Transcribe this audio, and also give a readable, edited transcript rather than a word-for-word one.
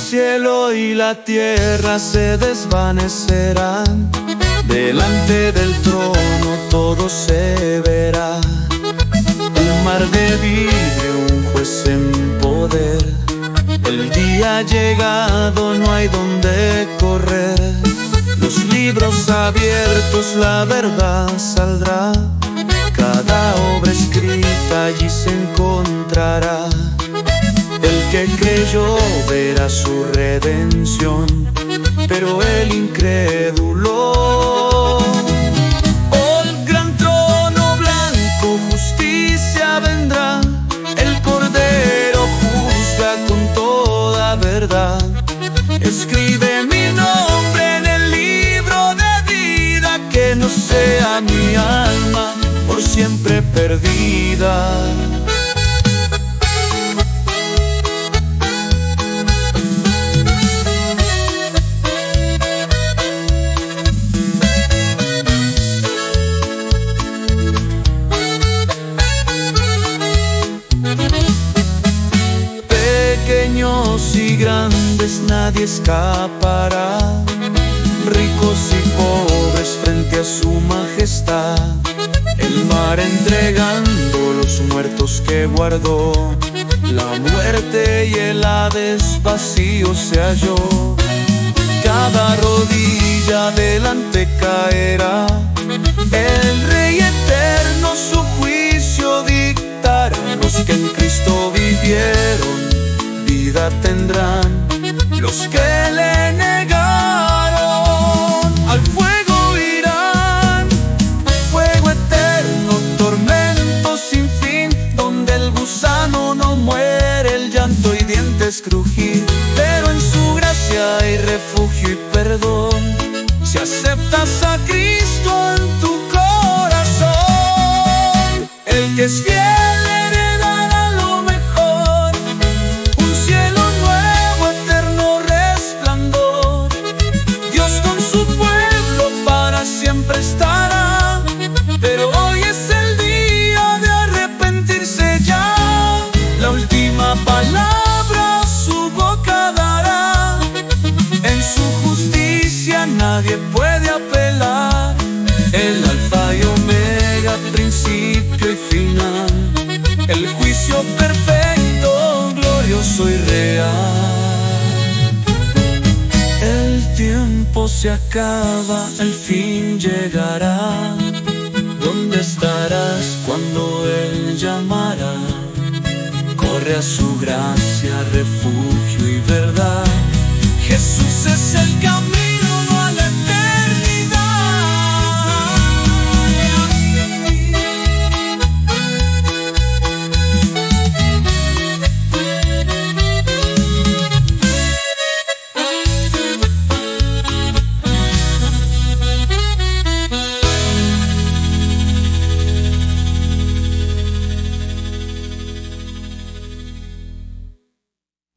cielo y la tierra se desvanecerán, delante del trono todo se verá. Un mar de vidrio, un juez en poder, el día ha llegado, no hay donde correr. Los libros abiertos, la verdad saldrá, cada obra escrita allí se encontrará. El que creyó verá su redención, pero el incrédulo, oh, el gran trono blanco, justicia vendrá. El Cordero juzga con toda verdad. Escribe mi nombre en el libro de vida, que no sea mi alma por siempre perdida. Pequeños y grandes nadie escapará, ricos y pobres frente a su majestad. El mar entregando los muertos que guardó, la muerte y el Hades vacío se halló. Cada rodilla delante caerá, el Rey eterno su juicio dictará. Los que en Cristo vivieron vida tendrán, los que le negaron al fuego irán. Fuego eterno, tormento sin fin, donde el gusano no muere, el llanto y dientes crujir. Pero en su gracia hay refugio y perdón, si aceptas a Cristo en tu corazón. El que es fiel siempre estará, pero hoy es el día de arrepentirse ya. La última palabra su boca dará, en su justicia nadie puede apelar. El alfa y omega, principio y final, el juicio perfecto, glorioso y real. El tiempo se acaba, el fin llegará. ¿Dónde estarás cuando Él llamará? Corre a su gracia, refugio y verdad.